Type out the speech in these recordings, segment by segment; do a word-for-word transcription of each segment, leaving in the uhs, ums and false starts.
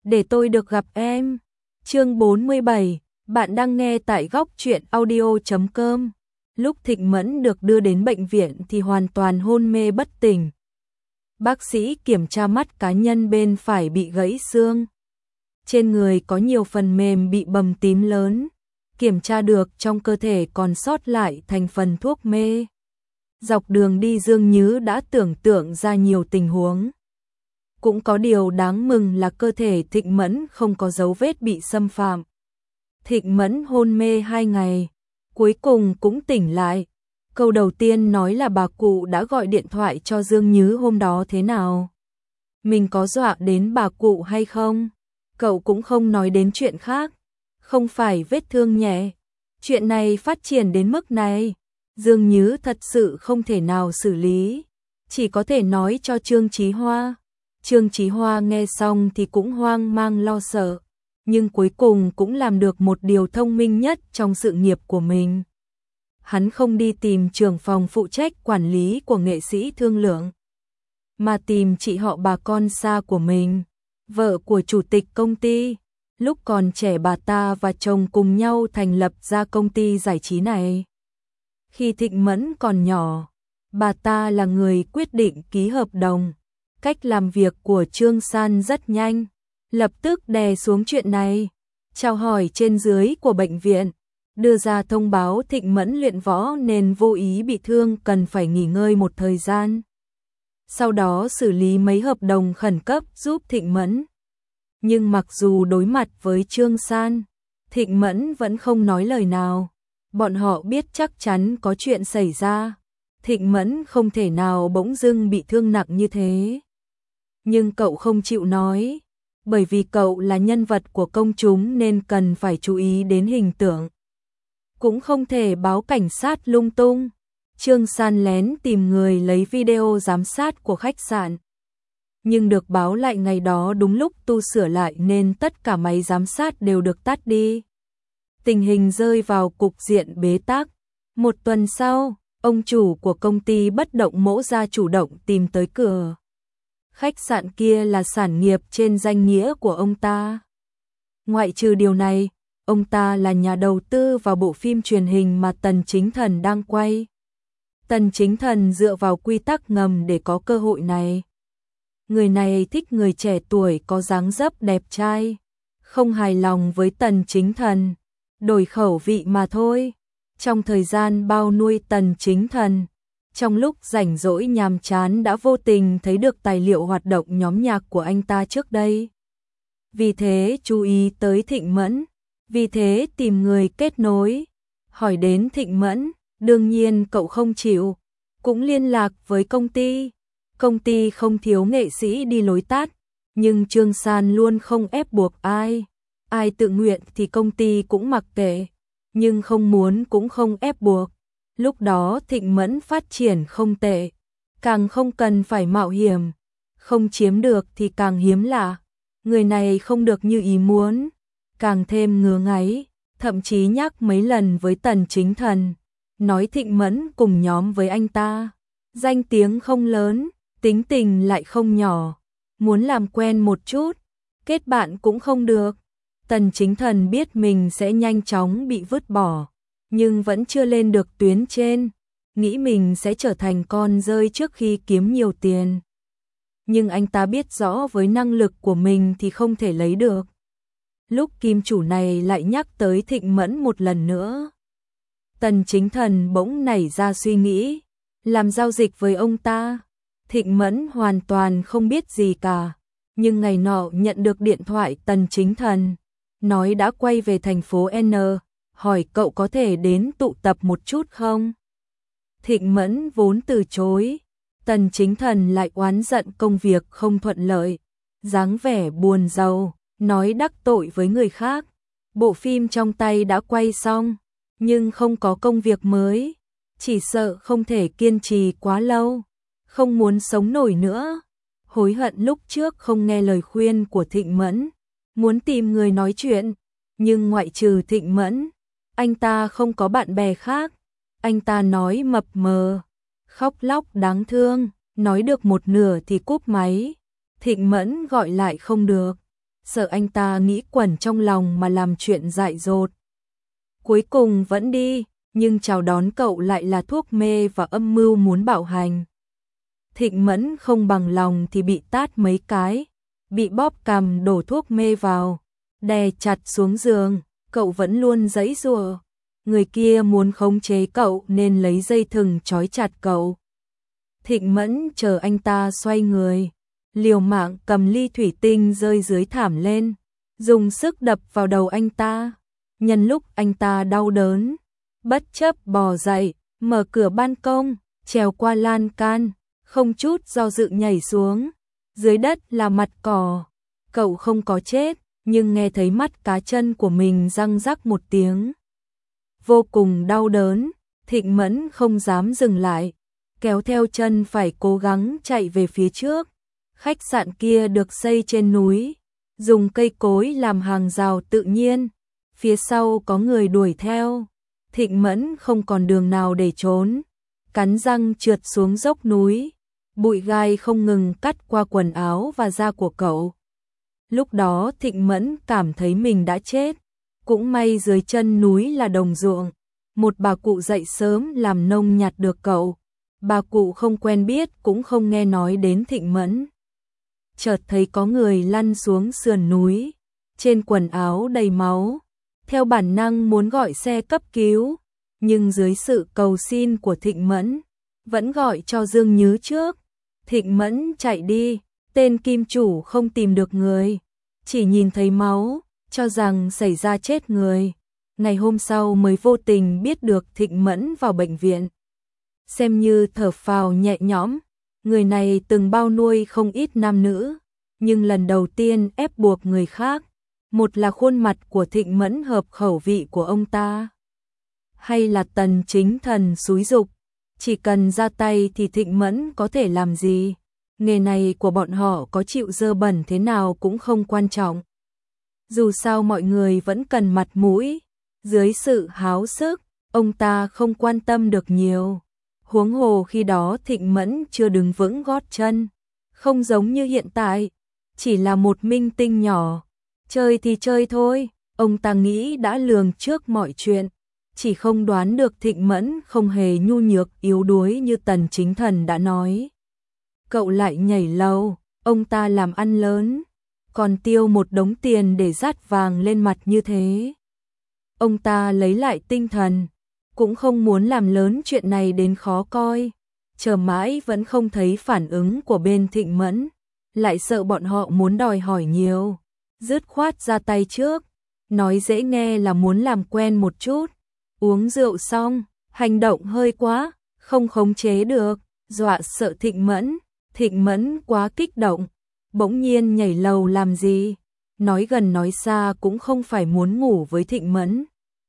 để tôi được gặp em. Chương bốn mươi bảy, bạn đang nghe tại góc truyện audio chấm com. Lúc Thịnh Mẫn được đưa đến bệnh viện thì hoàn toàn hôn mê bất tỉnh. Bác sĩ kiểm tra mắt cá nhân bên phải bị gãy xương. Trên người có nhiều phần mềm bị bầm tím lớn. Kiểm tra được trong cơ thể còn sót lại thành phần thuốc mê. Dọc đường đi Dương Nhứ đã tưởng tượng ra nhiều tình huống. Cũng có điều đáng mừng là cơ thể Thịnh Mẫn không có dấu vết bị xâm phạm. Thịnh Mẫn hôn mê hai ngày, cuối cùng cũng tỉnh lại. Câu đầu tiên nói là bà cụ đã gọi điện thoại cho Dương Nhứ hôm đó thế nào. Mình có dọa đến bà cụ hay không? Cậu cũng không nói đến chuyện khác. Không phải vết thương nhẹ. Chuyện này phát triển đến mức này, Dương Nhứ thật sự không thể nào xử lý. Chỉ có thể nói cho Trương Chí Hoa. Trương Chí Hoa nghe xong thì cũng hoang mang lo sợ, nhưng cuối cùng cũng làm được một điều thông minh nhất trong sự nghiệp của mình. Hắn không đi tìm trưởng phòng phụ trách quản lý của nghệ sĩ thương lượng, mà tìm chị họ bà con xa của mình, vợ của chủ tịch công ty. Lúc còn trẻ bà ta và chồng cùng nhau thành lập ra công ty giải trí này. Khi Thịnh Mẫn còn nhỏ, bà ta là người quyết định ký hợp đồng. Cách làm việc của Trương San rất nhanh, lập tức đè xuống chuyện này, chào hỏi trên dưới của bệnh viện, đưa ra thông báo Thịnh Mẫn luyện võ nên vô ý bị thương cần phải nghỉ ngơi một thời gian. Sau đó xử lý mấy hợp đồng khẩn cấp giúp Thịnh Mẫn. Nhưng mặc dù đối mặt với Trương San, Thịnh Mẫn vẫn không nói lời nào. Bọn họ biết chắc chắn có chuyện xảy ra. Thịnh Mẫn không thể nào bỗng dưng bị thương nặng như thế. Nhưng cậu không chịu nói, bởi vì cậu là nhân vật của công chúng nên cần phải chú ý đến hình tượng. Cũng không thể báo cảnh sát lung tung. Trương San lén tìm người lấy video giám sát của khách sạn. Nhưng được báo lại ngày đó đúng lúc tu sửa lại nên tất cả máy giám sát đều được tắt đi. Tình hình rơi vào cục diện bế tắc. Một tuần sau, ông chủ của công ty bất động mẫu gia chủ động tìm tới cửa. Khách sạn kia là sản nghiệp trên danh nghĩa của ông ta. Ngoại trừ điều này, ông ta là nhà đầu tư vào bộ phim truyền hình mà Tần Chính Thần đang quay. Tần Chính Thần dựa vào quy tắc ngầm để có cơ hội này. Người này thích người trẻ tuổi có dáng dấp đẹp trai, không hài lòng với Tần Chính Thần, đổi khẩu vị mà thôi. Trong thời gian bao nuôi Tần Chính Thần, trong lúc rảnh rỗi nhàm chán đã vô tình thấy được tài liệu hoạt động nhóm nhạc của anh ta trước đây. Vì thế chú ý tới Thịnh Mẫn, vì thế tìm người kết nối, hỏi đến Thịnh Mẫn, đương nhiên cậu không chịu, cũng liên lạc với công ty. Công ty không thiếu nghệ sĩ đi lối tắt, nhưng Trương San luôn không ép buộc ai. Ai tự nguyện thì công ty cũng mặc kệ, nhưng không muốn cũng không ép buộc. Lúc đó Thịnh Mẫn phát triển không tệ, càng không cần phải mạo hiểm, không chiếm được thì càng hiếm lạ. Người này không được như ý muốn, càng thêm ngứa ngáy, thậm chí nhắc mấy lần với Tần Chính Thần, nói Thịnh Mẫn cùng nhóm với anh ta. Danh tiếng không lớn, tính tình lại không nhỏ, muốn làm quen một chút, kết bạn cũng không được. Tần Chính Thần biết mình sẽ nhanh chóng bị vứt bỏ, nhưng vẫn chưa lên được tuyến trên, nghĩ mình sẽ trở thành con rơi trước khi kiếm nhiều tiền. Nhưng anh ta biết rõ với năng lực của mình thì không thể lấy được. Lúc kim chủ này lại nhắc tới Thịnh Mẫn một lần nữa, Tần Chính Thần bỗng nảy ra suy nghĩ, làm giao dịch với ông ta. Thịnh Mẫn hoàn toàn không biết gì cả, nhưng ngày nọ nhận được điện thoại Tần Chính Thần, nói đã quay về thành phố N, hỏi cậu có thể đến tụ tập một chút không? Thịnh Mẫn vốn từ chối, Tần Chính Thần lại oán giận công việc không thuận lợi, dáng vẻ buồn rầu, nói đắc tội với người khác. Bộ phim trong tay đã quay xong, nhưng không có công việc mới, chỉ sợ không thể kiên trì quá lâu, không muốn sống nổi nữa. Hối hận lúc trước không nghe lời khuyên của Thịnh Mẫn, muốn tìm người nói chuyện, nhưng ngoại trừ Thịnh Mẫn, anh ta không có bạn bè khác. Anh ta nói mập mờ, khóc lóc đáng thương, nói được một nửa thì cúp máy. Thịnh Mẫn gọi lại không được, sợ anh ta nghĩ quẩn trong lòng mà làm chuyện dại dột. Cuối cùng vẫn đi, nhưng chào đón cậu lại là thuốc mê và âm mưu muốn bạo hành. Thịnh Mẫn không bằng lòng thì bị tát mấy cái, bị bóp cằm đổ thuốc mê vào, đè chặt xuống giường, cậu vẫn luôn giãy giụa. Người kia muốn khống chế cậu nên lấy dây thừng trói chặt cậu. Thịnh Mẫn chờ anh ta xoay người, liều mạng cầm ly thủy tinh rơi dưới thảm lên, dùng sức đập vào đầu anh ta. Nhân lúc anh ta đau đớn, bất chấp bò dậy, mở cửa ban công, trèo qua lan can, không chút do dự nhảy xuống. Dưới đất là mặt cỏ. Cậu không có chết, nhưng nghe thấy mắt cá chân của mình răng rắc một tiếng. Vô cùng đau đớn, Thịnh Mẫn không dám dừng lại, kéo theo chân phải cố gắng chạy về phía trước. Khách sạn kia được xây trên núi, dùng cây cối làm hàng rào tự nhiên. Phía sau có người đuổi theo. Thịnh Mẫn không còn đường nào để trốn, cắn răng trượt xuống dốc núi. Bụi gai không ngừng cắt qua quần áo và da của cậu. Lúc đó Thịnh Mẫn cảm thấy mình đã chết. Cũng may dưới chân núi là đồng ruộng. Một bà cụ dậy sớm làm nông nhặt được cậu. Bà cụ không quen biết cũng không nghe nói đến Thịnh Mẫn. Chợt thấy có người lăn xuống sườn núi, trên quần áo đầy máu. Theo bản năng muốn gọi xe cấp cứu, nhưng dưới sự cầu xin của Thịnh Mẫn, vẫn gọi cho Dương Nhứ trước. Thịnh Mẫn chạy đi, tên kim chủ không tìm được người, chỉ nhìn thấy máu, cho rằng xảy ra chết người. Ngày hôm sau mới vô tình biết được Thịnh Mẫn vào bệnh viện. Xem như thở phào nhẹ nhõm, người này từng bao nuôi không ít nam nữ, nhưng lần đầu tiên ép buộc người khác. Một là khuôn mặt của Thịnh Mẫn hợp khẩu vị của ông ta, hay là Tần Chính Thần xúi giục, chỉ cần ra tay thì Thịnh Mẫn có thể làm gì. Nghề này của bọn họ có chịu dơ bẩn thế nào cũng không quan trọng. Dù sao mọi người vẫn cần mặt mũi. Dưới sự háo sức, ông ta không quan tâm được nhiều. Huống hồ khi đó Thịnh Mẫn chưa đứng vững gót chân, không giống như hiện tại, chỉ là một minh tinh nhỏ. Chơi thì chơi thôi, ông ta nghĩ đã lường trước mọi chuyện, chỉ không đoán được Thịnh Mẫn không hề nhu nhược yếu đuối như Tần Chính Thần đã nói. Cậu lại nhảy lầu, ông ta làm ăn lớn, còn tiêu một đống tiền để dát vàng lên mặt như thế. Ông ta lấy lại tinh thần, cũng không muốn làm lớn chuyện này đến khó coi, chờ mãi vẫn không thấy phản ứng của bên Thịnh Mẫn, lại sợ bọn họ muốn đòi hỏi nhiều. Dứt khoát ra tay trước, nói dễ nghe là muốn làm quen một chút. Uống rượu xong, hành động hơi quá, không khống chế được, dọa sợ Thịnh Mẫn. Thịnh Mẫn quá kích động, bỗng nhiên nhảy lầu làm gì, nói gần nói xa cũng không phải muốn ngủ với Thịnh Mẫn.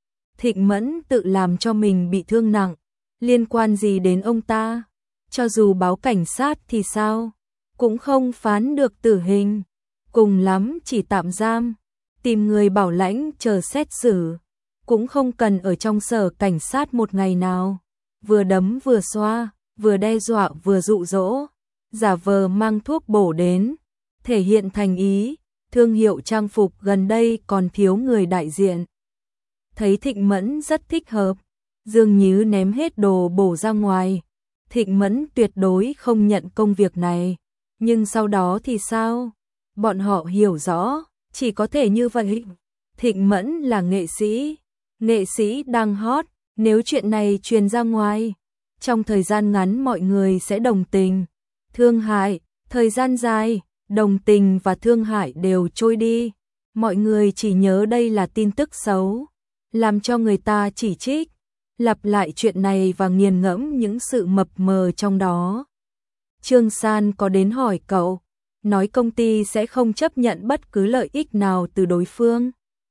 Thịnh Mẫn tự làm cho mình bị thương nặng, liên quan gì đến ông ta, cho dù báo cảnh sát thì sao, cũng không phán được tử hình, cùng lắm chỉ tạm giam, tìm người bảo lãnh chờ xét xử, cũng không cần ở trong sở cảnh sát một ngày nào, vừa đấm vừa xoa, vừa đe dọa vừa dụ dỗ, giả vờ mang thuốc bổ đến, thể hiện thành ý. Thương hiệu trang phục gần đây còn thiếu người đại diện. Thấy Thịnh Mẫn rất thích hợp, Dương Nhứ ném hết đồ bổ ra ngoài. Thịnh Mẫn tuyệt đối không nhận công việc này, nhưng sau đó thì sao? Bọn họ hiểu rõ, chỉ có thể như vậy. Thịnh Mẫn là nghệ sĩ, nghệ sĩ đang hot, nếu chuyện này truyền ra ngoài, trong thời gian ngắn mọi người sẽ đồng tình, thương hại, thời gian dài, đồng tình và thương hại đều trôi đi. Mọi người chỉ nhớ đây là tin tức xấu, làm cho người ta chỉ trích, lặp lại chuyện này và nghiền ngẫm những sự mập mờ trong đó. Trương San có đến hỏi cậu, nói công ty sẽ không chấp nhận bất cứ lợi ích nào từ đối phương.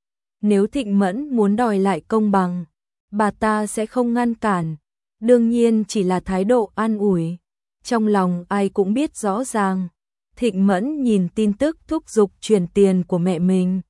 Nếu Thịnh Mẫn muốn đòi lại công bằng, bà ta sẽ không ngăn cản, đương nhiên chỉ là thái độ an ủi. Trong lòng ai cũng biết rõ ràng. Thịnh Mẫn nhìn tin tức thúc giục chuyển tiền của mẹ mình,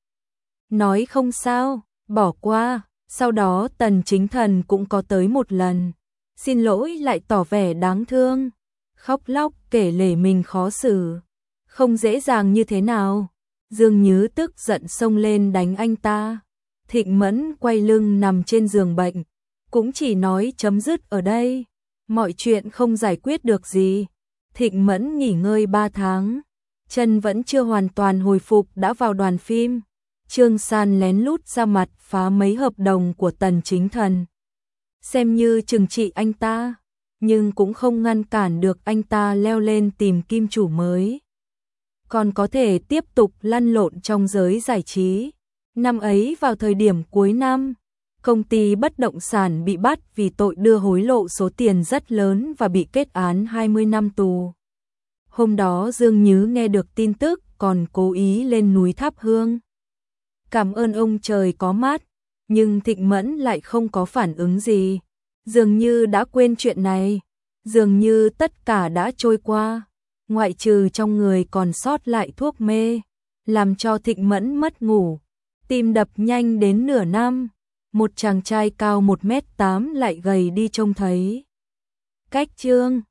nói không sao, bỏ qua. Sau đó Tần Chính Thần cũng có tới một lần, xin lỗi lại tỏ vẻ đáng thương, khóc lóc kể lể mình khó xử, không dễ dàng như thế nào. Dương Nhứ tức giận xông lên đánh anh ta. Thịnh Mẫn quay lưng nằm trên giường bệnh, cũng chỉ nói chấm dứt ở đây, mọi chuyện không giải quyết được gì. Thịnh Mẫn nghỉ ngơi ba tháng, chân vẫn chưa hoàn toàn hồi phục đã vào đoàn phim. Trương San lén lút ra mặt phá mấy hợp đồng của Tần Chính Thần, xem như trừng trị anh ta, nhưng cũng không ngăn cản được anh ta leo lên tìm kim chủ mới, còn có thể tiếp tục lăn lộn trong giới giải trí. Năm ấy vào thời điểm cuối năm, công ty bất động sản bị bắt vì tội đưa hối lộ số tiền rất lớn và bị kết án hai mươi năm tù. Hôm đó Dương Nhứ nghe được tin tức còn cố ý lên núi thắp hương, cảm ơn ông trời có mắt, nhưng Thịnh Mẫn lại không có phản ứng gì. Dường như đã quên chuyện này, dường như tất cả đã trôi qua, ngoại trừ trong người còn sót lại thuốc mê, làm cho Thịnh Mẫn mất ngủ, tim đập nhanh đến nửa năm. Một chàng trai cao một mét tám lại gầy đi trông thấy. Cách Trương